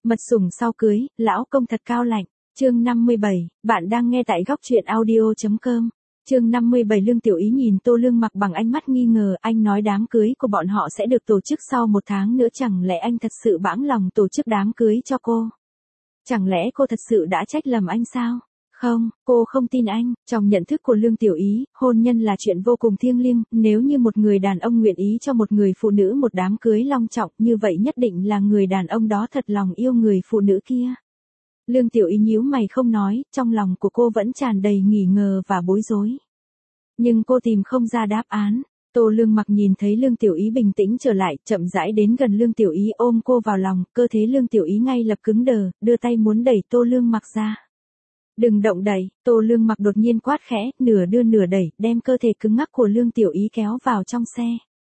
Mật sủng sau cưới, lão công thật cao lạnh. Chương 57, bạn đang nghe tại góc truyện audio.com. Chương 57 Lương Tiểu Ý nhìn Tô Lương Mặc bằng ánh mắt nghi ngờ, anh nói đám cưới của bọn họ sẽ được tổ chức sau 1 tháng nữa, chẳng lẽ anh thật sự bãng lòng tổ chức đám cưới cho cô? Chẳng lẽ cô thật sự đã trách lầm anh sao? Không, cô không tin anh. Trong nhận thức của Lương Tiểu Ý, hôn nhân là chuyện vô cùng thiêng liêng, nếu như một người đàn ông nguyện ý cho một người phụ nữ một đám cưới long trọng, như vậy nhất định là người đàn ông đó thật lòng yêu người phụ nữ kia. Lương Tiểu Ý nhíu mày không nói, trong lòng của cô vẫn tràn đầy nghi ngờ và bối rối. Nhưng cô tìm không ra đáp án. Tô Lương Mặc nhìn thấy Lương Tiểu Ý bình tĩnh trở lại, chậm rãi đến gần Lương Tiểu Ý ôm cô vào lòng, cơ thể Lương Tiểu Ý ngay lập cứng đờ, đưa tay muốn đẩy Tô Lương Mặc ra. Đừng động đẩy, Tô Lương Mặc đột nhiên quát khẽ, nửa đưa nửa đẩy, đem cơ thể cứng ngắc của Lương Tiểu Ý kéo vào trong xe.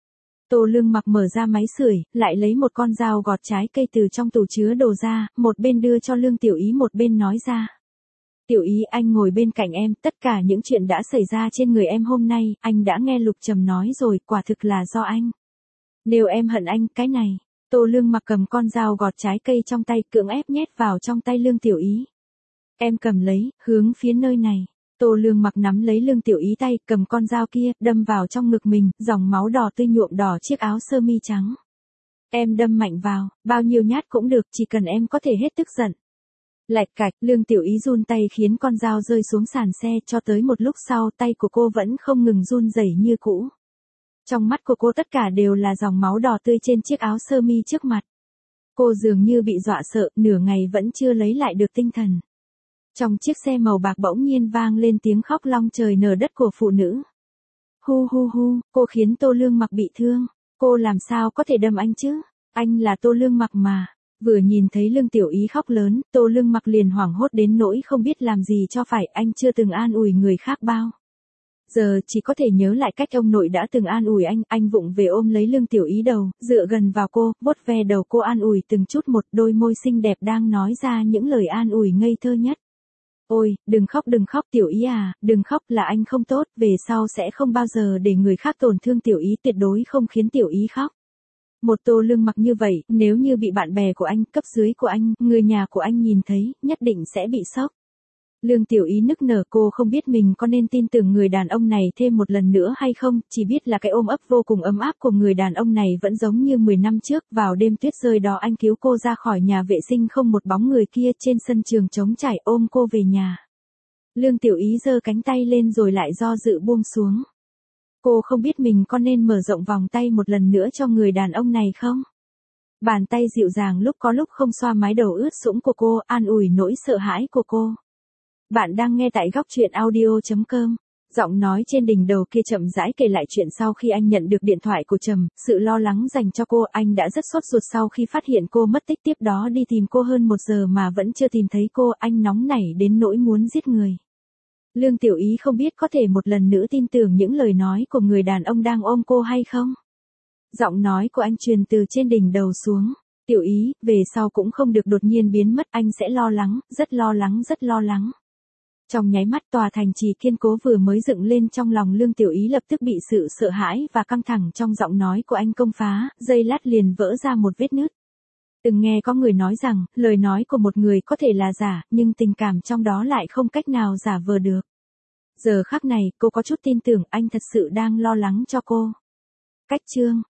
Tô Lương Mặc mở ra máy sưởi, lại lấy một con dao gọt trái cây từ trong tủ chứa đồ ra, một bên đưa cho Lương Tiểu Ý một bên nói ra. Tiểu Ý, anh ngồi bên cạnh em, tất cả những chuyện đã xảy ra trên người em hôm nay, anh đã nghe Lục Trầm nói rồi, quả thực là do anh. Nếu em hận anh, cái này. Tô Lương Mặc cầm con dao gọt trái cây trong tay, cưỡng ép nhét vào trong tay Lương Tiểu Ý. Em cầm lấy, hướng phía nơi này. Tô Lương Mặc nắm lấy Lương Tiểu Ý tay, cầm con dao kia, đâm vào trong ngực mình, dòng máu đỏ tươi nhuộm đỏ chiếc áo sơ mi trắng. Em đâm mạnh vào, bao nhiêu nhát cũng được, chỉ cần em có thể hết tức giận. Lạch cạch, Lương Tiểu Ý run tay khiến con dao rơi xuống sàn xe, cho tới một lúc sau tay của cô vẫn không ngừng run rẩy như cũ. Trong mắt của cô tất cả đều là dòng máu đỏ tươi trên chiếc áo sơ mi trước mặt. Cô dường như bị dọa sợ, nửa ngày vẫn chưa lấy lại được tinh thần. Trong chiếc xe màu bạc bỗng nhiên vang lên tiếng khóc long trời nở đất của phụ nữ. Hu hu hu, cô khiến Tô Lương Mặc bị thương. Cô làm sao có thể đâm anh chứ? Anh là Tô Lương Mặc mà. Vừa nhìn thấy Lương Tiểu Ý khóc lớn, Tô Lương Mặc liền hoảng hốt đến nỗi không biết làm gì cho phải, anh chưa từng an ủi người khác bao giờ, chỉ có thể nhớ lại cách ông nội đã từng an ủi anh vụng về ôm lấy Lương Tiểu Ý đầu, dựa gần vào cô, vuốt ve đầu cô an ủi từng chút một, đôi môi xinh đẹp đang nói ra những lời an ủi ngây thơ nhất. Ôi, đừng khóc Tiểu Ý à, đừng khóc, là anh không tốt, về sau sẽ không bao giờ để người khác tổn thương Tiểu Ý, tuyệt đối không khiến Tiểu Ý khóc. Một Tô Lương Mặc như vậy, nếu như bị bạn bè của anh, cấp dưới của anh, người nhà của anh nhìn thấy, nhất định sẽ bị sốc. Lương Tiểu Ý nức nở, cô không biết mình có nên tin tưởng người đàn ông này thêm một lần nữa hay không, chỉ biết là cái ôm ấp vô cùng ấm áp của người đàn ông này vẫn giống như 10 năm trước, vào đêm tuyết rơi đó anh cứu cô ra khỏi nhà vệ sinh không một bóng người kia, trên sân trường trống trải ôm cô về nhà. Lương Tiểu Ý giơ cánh tay lên rồi lại do dự buông xuống. Cô không biết mình có nên mở rộng vòng tay một lần nữa cho người đàn ông này không? Bàn tay dịu dàng lúc có lúc không xoa mái đầu ướt sũng của cô, an ủi nỗi sợ hãi của cô. Bạn đang nghe tại góc truyện audio.com. Giọng nói trên đỉnh đầu kia chậm rãi kể lại chuyện sau khi anh nhận được điện thoại của Trầm, sự lo lắng dành cho cô, anh đã rất sốt ruột sau khi phát hiện cô mất tích, tiếp đó đi tìm cô hơn 1 giờ mà vẫn chưa tìm thấy cô, anh nóng nảy đến nỗi muốn giết người. Lương Tiểu Ý không biết có thể một lần nữa tin tưởng những lời nói của người đàn ông đang ôm cô hay không. Giọng nói của anh truyền từ trên đỉnh đầu xuống. Tiểu Ý, về sau cũng không được đột nhiên biến mất, anh sẽ lo lắng, rất lo lắng, rất lo lắng. Trong nháy mắt tòa thành trì kiên cố vừa mới dựng lên trong lòng Lương Tiểu Ý lập tức bị sự sợ hãi và căng thẳng trong giọng nói của anh công phá, giây lát liền vỡ ra một vết nứt. Từng nghe có người nói rằng, lời nói của một người có thể là giả, nhưng tình cảm trong đó lại không cách nào giả vờ được. Giờ khắc này, cô có chút tin tưởng anh thật sự đang lo lắng cho cô. Cách chương